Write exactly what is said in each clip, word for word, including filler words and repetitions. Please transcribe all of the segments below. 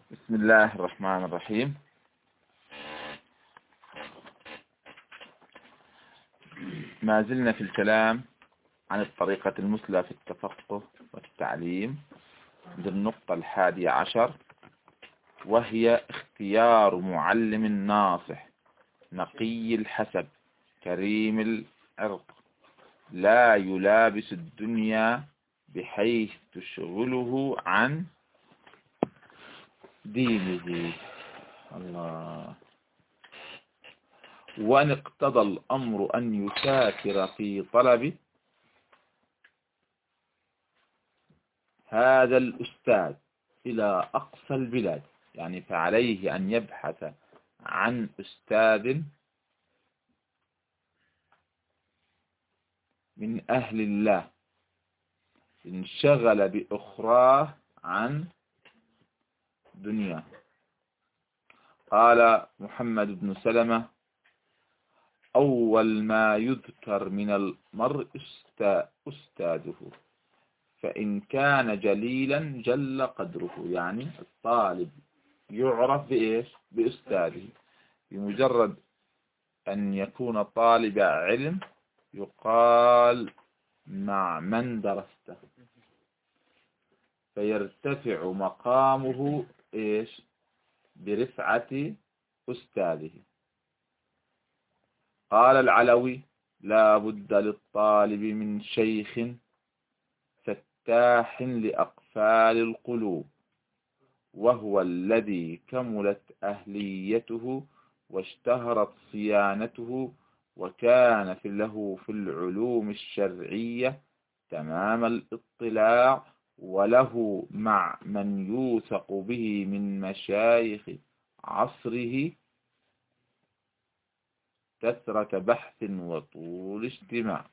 بسم الله الرحمن الرحيم. ما زلنا في الكلام عن الطريقة المثلى في التفقه والتعليم عند النقطة الحادية عشر، وهي اختيار معلم ناصح نقي الحسب كريم العرق لا يلابس الدنيا بحيث تشغله عن دينه. الله. وأن اقتضى الأمر أن يسافر في طلب هذا الأستاذ إلى أقصى البلاد، يعني فعليه أن يبحث عن أستاذ من أهل الله انشغل بأخراه عن دنيا. قال محمد بن سلمة: أول ما يذكر من المرء أستاذه، فإن كان جليلا جل قدره. يعني الطالب يعرف بإيش؟ بأستاذه. بمجرد أن يكون طالب علم يقال مع من درسته، فيرتفع مقامه إيش؟ برفعة أستاذه. قال العلوي: لا بد للطالب من شيخ فتاح لأقفال القلوب، وهو الذي كملت أهليته واشتهرت صيانته وكان في له في العلوم الشرعية تمام الاطلاع، وله مع من يوثق به من مشايخ عصره كثرة بحث وطول اجتماع،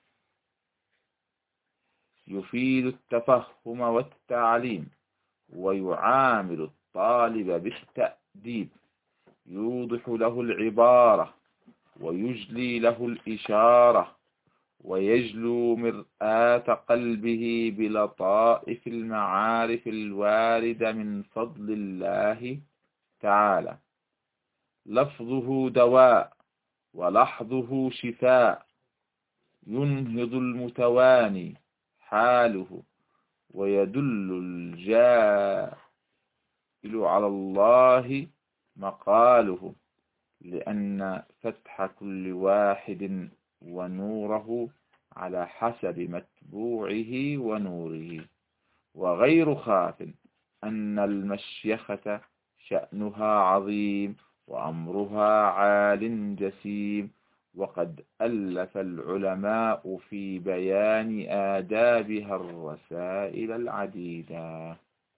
يفيد التفهم والتعليم ويعامل الطالب بالتأديب، يوضح له العبارة ويجلي له الإشارة، ويجلو مرآة قلبه بلطائف المعارف الواردة من فضل الله تعالى. لفظه دواء ولحظه شفاء، ينهض المتواني حاله ويدل الجائل على الله مقاله، لأن فتح كل واحد ونوره على حسب متبوعه ونوره. وغير خاف أن المشيخة شأنها عظيم وأمرها عال جسيم، وقد ألف العلماء في بيان آدابها الرسائل العديدة.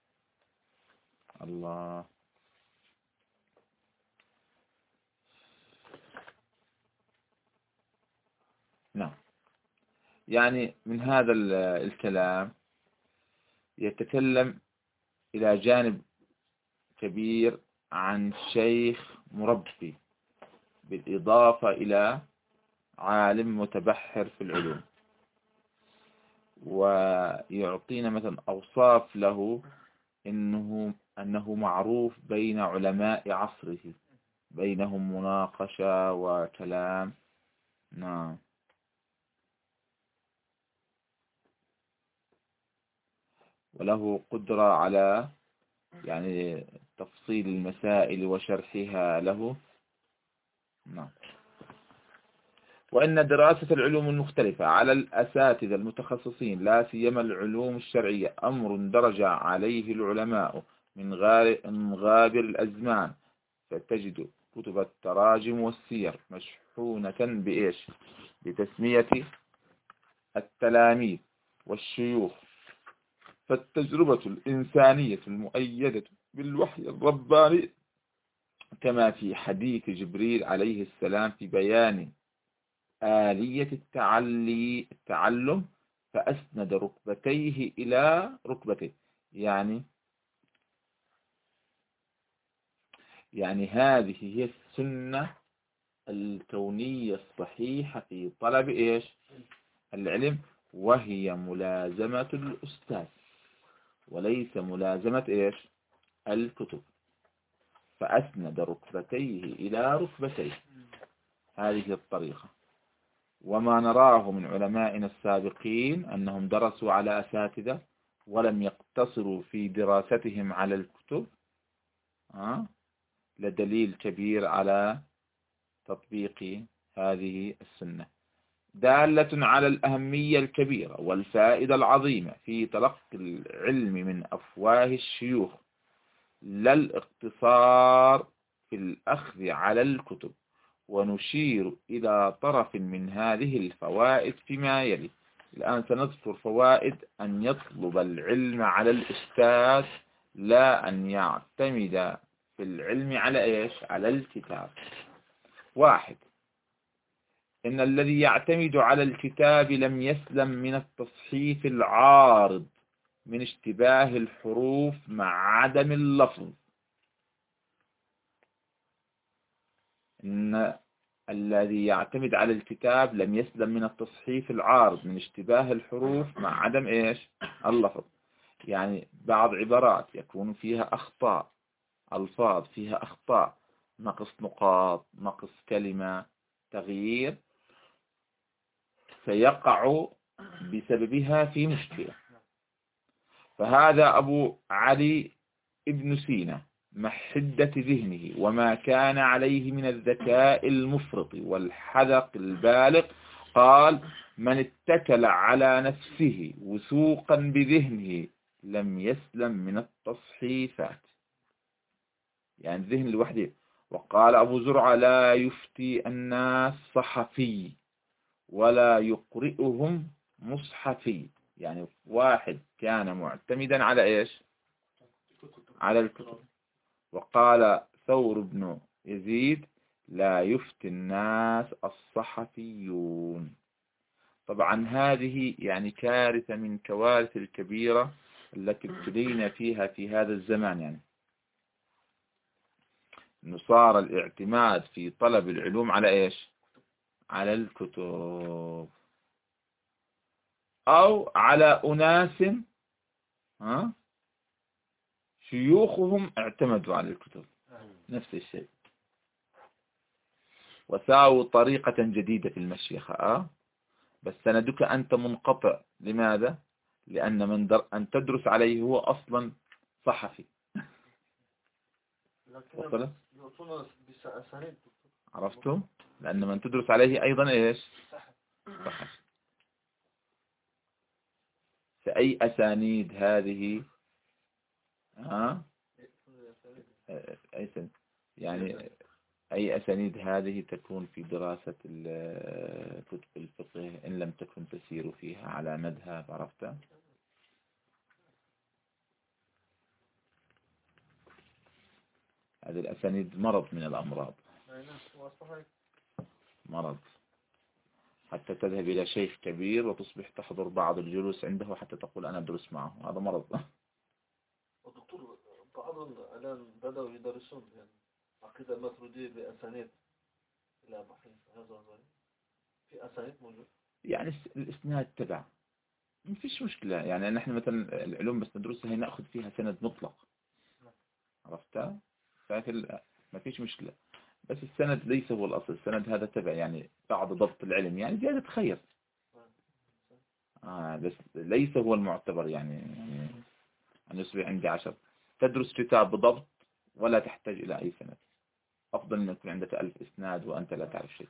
الله. نعم، يعني من هذا الكلام يتكلم إلى جانب كبير عن شيخ مربي، بالإضافة إلى عالم متبحر في العلوم، ويعطينا مثلا أوصاف له إنه أنه معروف بين علماء عصره، بينهم مناقشة وكلام. نعم. وله قدرة على يعني تفصيل المسائل وشرحها له. نعم. وإن دراسة العلوم المختلفة على الأساتذة المتخصصين لا سيما العلوم الشرعية أمر درج عليه العلماء من غابر الأزمان، فتجد كتب التراجم والسير مشحونة بإيش؟ بتسمية التلاميذ والشيوخ. فالتجربة الإنسانية المؤيدة بالوحي الرباني، كما في حديث جبريل عليه السلام في بيان آلية التعلي التعلم، فأسند ركبتيه إلى ركبتيه. يعني يعني هذه هي السنة الكونية الصحيحة في طلب إيش؟ العلم، وهي ملازمة الأستاذ وليس ملازمة إيش؟ الكتب. فأسند ركبتيه إلى ركبتيه. هذه الطريقة. وما نراه من علمائنا السابقين أنهم درسوا على أساتذة ولم يقتصروا في دراستهم على الكتب أه؟ لدليل كبير على تطبيق هذه السنة، دالة على الأهمية الكبيرة والفائدة العظيمة في تلقي العلم من أفواه الشيوخ، لا الاقتصار في الأخذ على الكتب. ونشير إلى طرف من هذه الفوائد فيما يلي. الآن سنذكر فوائد أن يطلب العلم على الأستاذ، لا أن يعتمد في العلم على إيش؟ على الكتاب. واحد، إن الذي يعتمد على الكتاب لم يسلم من التصحيف العارض من اشتباه الحروف مع عدم اللفظ. إن الذي يعتمد على الكتاب لم يسلم من التصحيف العارض من اشتباه الحروف مع عدم إيش؟ اللفظ. يعني بعض عبارات يكون فيها أخطاء، ألفاظ فيها أخطاء، نقص نقاط، نقص كلمة، تغيير، سيقع بسببها في مشكلة. فهذا أبو علي ابن سينا مع حدة ذهنه وما كان عليه من الذكاء المفرط والحذق البالغ قال: من اتكل على نفسه وثوقا بذهنه لم يسلم من التصحيفات. يعني الذهن لوحده. وقال أبو زرعة: لا يفتي الناس صحفي ولا يقرئهم مصحفي. يعني واحد كان معتمدا على إيش؟ على الكتب. وقال ثور بن يزيد: لا يفتي الناس الصحفيون. طبعا هذه يعني كارثة من كوارث الكبيرة التي ابتلينا فيها في هذا الزمان. يعني إنه صار الاعتماد في طلب العلوم على إيش؟ على الكتب، أو على أناس ها شيوخهم اعتمدوا على الكتب. نفس الشيء. وساووا طريقة جديدة في المشيخة أه؟ بس سندك أنت منقطع. لماذا؟ لأن من در... أن تدرس عليه هو أصلا صحفي. عرفتم؟ لأن من تدرس عليه أيضا إيش؟ صحفي. فأي أسانيد هذه ها أي سن... يعني أي أسانيد هذه تكون في دراسة كتب الفقه إن لم تكن تسير فيها على مذهب. عرفت؟ هذه الأسانيد مرض من الأمراض، مرض. حتى تذهب إلى شيخ كبير وتصبح تحضر بعض الجلوس عنده حتى تقول أنا أدرس معه. هذا مرض. الدكتور بعض الآن بدأوا يدرسون يعني عقيدة الماتريدية بأسانيد إلى بحث هذا في أسانيد موجود. يعني الإسناد تبع ما فيش مشكلة. يعني نحن مثلا العلوم بس ندرسها هي نأخذ فيها سند مطلق. عرفتها؟ فاكر ما فيش مشكلة. بس السند ليس هو الأصل. السند هذا تبع يعني بعض ضبط العلم، يعني زيادة خير آه بس ليس هو المعتبر. يعني, يعني أن يصبح عندي عشر تدرس كتاب بضبط ولا تحتاج إلى أي سند. أفضل أن يكون عندك ألف إسناد وأنت لا تعرف شيء.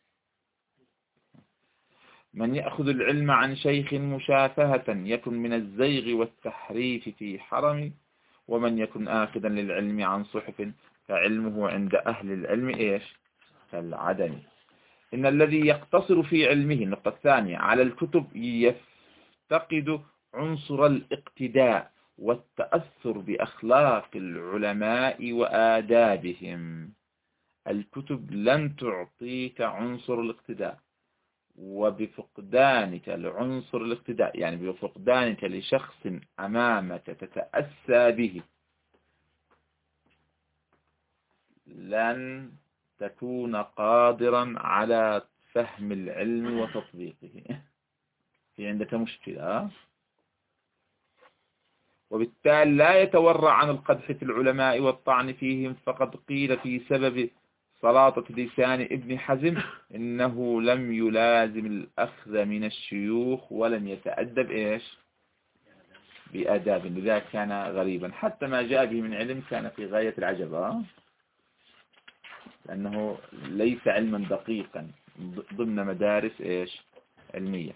من يأخذ العلم عن شيخ مشافهة يكن من الزيغ والتحريف في حرم، ومن يكن آخذا للعلم عن صحف فعلمه عند أهل العلم إيش؟ كالعدم. إن الذي يقتصر في علمه النقطة الثانية على الكتب يفتقد عنصر الاقتداء والتأثر بأخلاق العلماء وآدابهم. الكتب لن تعطيك عنصر الاقتداء، وبفقدانك لعنصر الاقتداء يعني بفقدانك لشخص أمامك تتأسى به لن تكون قادرا على فهم العلم وتطبيقه. في عندك مشكلة. وبالتالي لا يتورع عن القدح في العلماء والطعن فيهم. فقد قيل في سبب سلاطة لسان ابن حزم إنه لم يلازم الأخذ من الشيوخ ولم يتأدب إيش بآداب، لذلك كان غريبا. حتى ما جاء به من علم كان في غاية العجب، لأنه ليس علما دقيقا ضمن مدارس إيش علمية.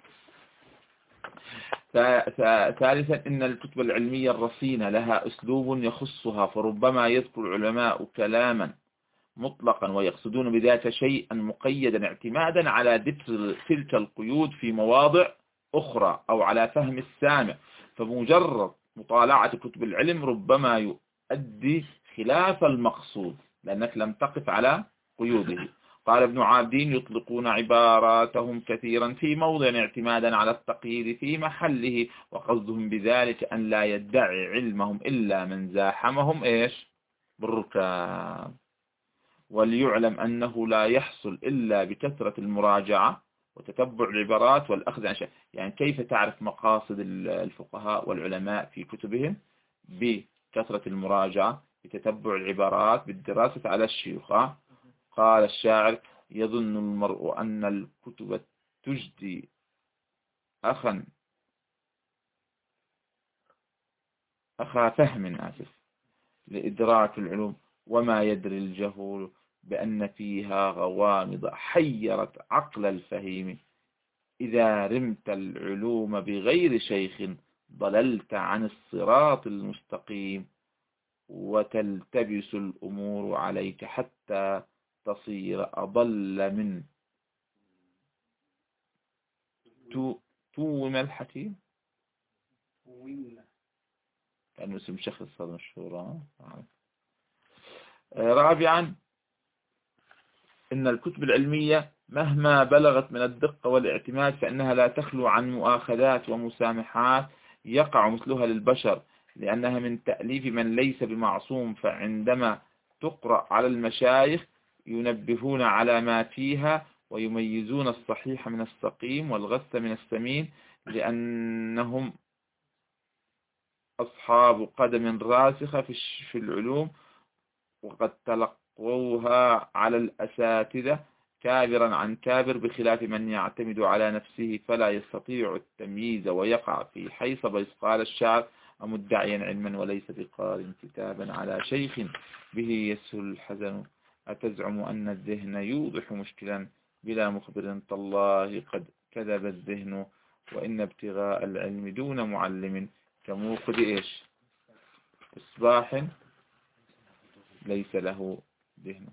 ثالثا إن الكتب العلمية الرصينة لها أسلوب يخصها، فربما يذكر العلماء كلاما مطلقا ويقصدون بذلك شيئا مقيدا اعتمادا على ذكر تلك القيود في مواضع أخرى أو على فهم السامع، فمجرد مطالعة كتب العلم ربما يؤدي خلاف المقصود لأنك لم تقف على قيوده. قال ابن عابدين: يطلقون عباراتهم كثيرا في موضع اعتمادا على التقييد في محله، وقصدهم بذلك أن لا يدعي علمهم إلا من زاحمهم إيش بالركاب. وليعلم أنه لا يحصل إلا بكثرة المراجعة وتتبع العبارات والأخذ عن شيء. يعني كيف تعرف مقاصد الفقهاء والعلماء في كتبهم؟ بكثرة المراجعة، بتتبع العبارات، بالدراسة على الشيوخ. قال الشاعر: يظن المرء أن الكتب تجدي أخا أخا فهم آسف لإدراك العلوم، وما يدري الجهول بأن فيها غوامض حيرت عقل الفهيم. إذا رمت العلوم بغير شيخ ضللت عن الصراط المستقيم، وتلتبس الأمور عليك حتى تصير أضل من توم الحكيم. كأنه اسم شخص هذا مشهور. رابعا إن الكتب العلمية مهما بلغت من الدقة والاعتماد فإنها لا تخلو عن مؤاخذات ومسامحات يقع مثلها للبشر، لأنها من تأليف من ليس بمعصوم. فعندما تقرأ على المشايخ ينبهون على ما فيها ويميزون الصحيح من السقيم والغث من السمين، لأنهم أصحاب قدم راسخة في العلوم، وقد تلقوها على الأساتذة كابرا عن كابر، بخلاف من يعتمد على نفسه فلا يستطيع التمييز ويقع في حيث بيص. قال الشاعر: أمدعيا علما وليس بقار كتابا على شيخ به يسهل الحزن، أتزعم أن الذهن يوضح مشكلا بلا مخبر، تالله قد كذب الذهن، وإن ابتغاء العلم دون معلم كموقد إيش إصباح ليس له ذهن.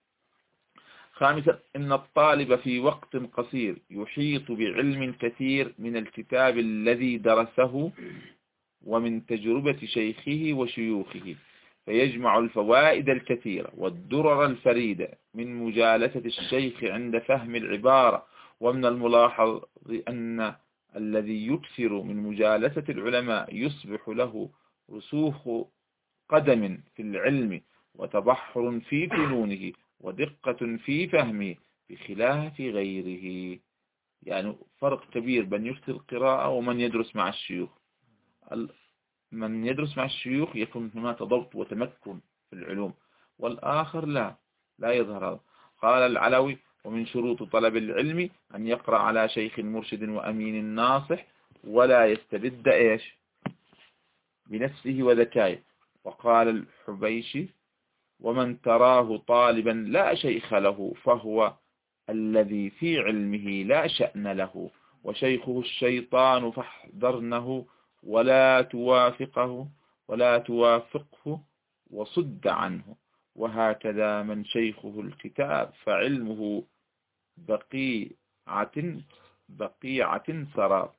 خامسا إن الطالب في وقت قصير يحيط بعلم كثير من الكتاب الذي درسه ومن تجربة شيخه وشيوخه، فيجمع الفوائد الكثيرة والدرر الفريدة من مجالسة الشيخ عند فهم العبارة. ومن الملاحظ أن الذي يكثر من مجالسة العلماء يصبح له رسوخ قدم في العلم وتبحر في فنونه ودقة في فهمه بخلاف غيره. يعني فرق كبير بين يكثر القراءة ومن يدرس مع الشيوخ. من يدرس مع الشيوخ يكون هناك ضبط وتمكن في العلوم، والآخر لا لا يظهر هذا. قال العلوي: ومن شروط طلب العلم أن يقرأ على شيخ مرشد وأمين ناصح، ولا يستبد إيش بنفسه وذكائه. وقال الحبيشي: ومن تراه طالبا لا شيخ له فهو الذي في علمه لا شأن له، وشيخه الشيطان فاحذرنه ولا توافقه ولا توافقه وصد عنه. وهكذا من شيخه الكتاب فعلمه بقيعة بقيعة سراب.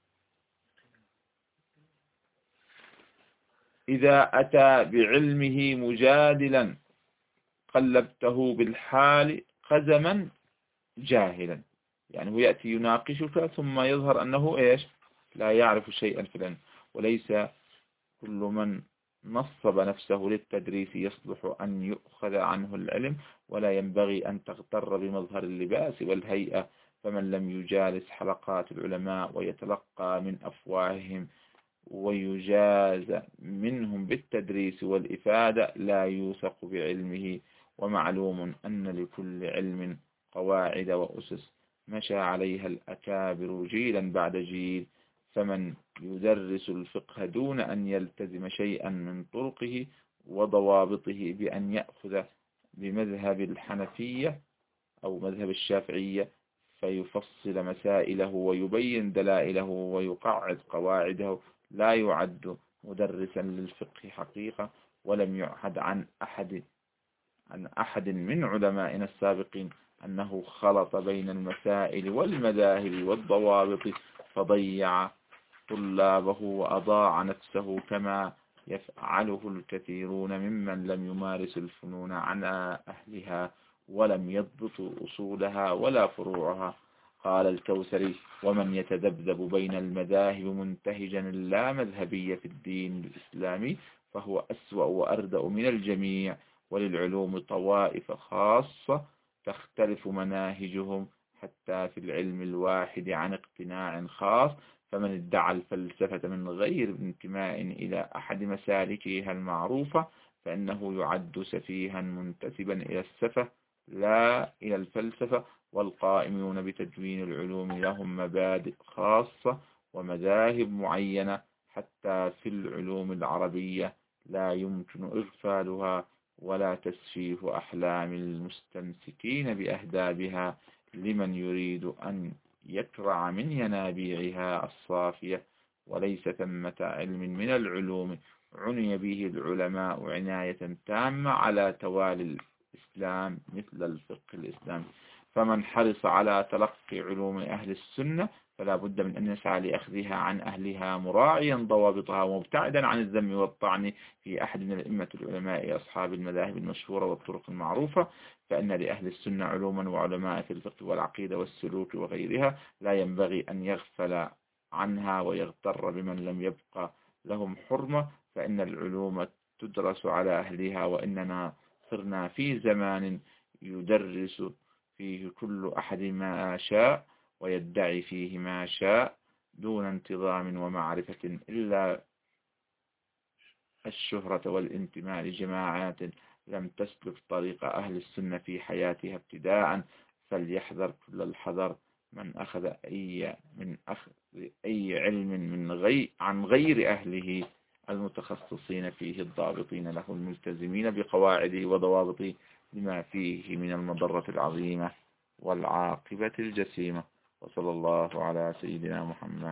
إذا أتى بعلمه مجادلا قلبته بالحال قزما جاهلا. يعني هو يأتي يناقشك ثم يظهر أنه إيش لا يعرف شيئا في العلم. وليس كل من نصب نفسه للتدريس يصلح أن يؤخذ عنه العلم، ولا ينبغي أن تغتر بمظهر اللباس والهيئة. فمن لم يجالس حلقات العلماء ويتلقى من أفواههم ويجاز منهم بالتدريس والإفادة لا يوثق بعلمه. ومعلوم أن لكل علم قواعد وأسس مشى عليها الأكابر جيلا بعد جيل، فمن يدرس الفقه دون أن يلتزم شيئا من طرقه وضوابطه بأن يأخذ بمذهب الحنفية أو مذهب الشافعية فيفصل مسائله ويبين دلائله ويقعد قواعده لا يعد مدرسا للفقه حقيقة. ولم يعهد عن أحد عن أحد من علمائنا السابقين أنه خلط بين المسائل والمذاهب والضوابط فضيع طلابه وأضاع نفسه كما يفعله الكثيرون ممن لم يمارس الفنون على أهلها ولم يضبطوا أصولها ولا فروعها. قال الكوثري: ومن يتذبذب بين المذاهب منتهجا لا مذهبية في الدين الإسلامي فهو أسوأ وأردأ من الجميع. وللعلوم طوائف خاصة تختلف مناهجهم حتى في العلم الواحد عن اقتناع خاص، فمن ادعى الفلسفة من غير انتماء إلى أحد مسالكها المعروفة فإنه يعد سفيها منتسبا إلى السفة لا إلى الفلسفة. والقائمون بتدوين العلوم لهم مبادئ خاصة ومذاهب معينة حتى في العلوم العربية لا يمكن إغفالها ولا تسفيه أحلام المستمسكين بأهدابها لمن يريد أن يكرع من ينابيعها الصافية. وليس ثمة علم من العلوم عني به العلماء عناية تامة على توالي الإسلام مثل الفقه الإسلامي. فمن حرص على تلقي علوم أهل السنة فلا بد من أن يسعى لأخذها عن أهلها مراعيا ضوابطها ومبتعدا عن الذم والطعن في أحد من الأئمة العلماء أصحاب المذاهب المشهورة والطرق المعروفة. فإن لأهل السنة علوما وعلماء في الفقه والعقيدة والسلوك وغيرها لا ينبغي أن يغفل عنها ويغتر بمن لم يبقى لهم حرمة، فإن العلوم تدرس على أهلها. وإننا صرنا في زمان يدرس فيه كل أحد ما شاء ويدعي فيه ما شاء دون انتظام ومعرفة إلا الشهرة والانتماء لجماعات لم تسلك طريق أهل السنة في حياتها ابتداء. فليحذر كل الحذر من أخذ أي من أخذ أي علم من غير عن غير أهله المتخصصين فيه الضابطين له الملتزمين بقواعده وضوابطه لما فيه من المضرة العظيمة والعاقبة الجسيمة. وصلى الله على سيدنا محمد.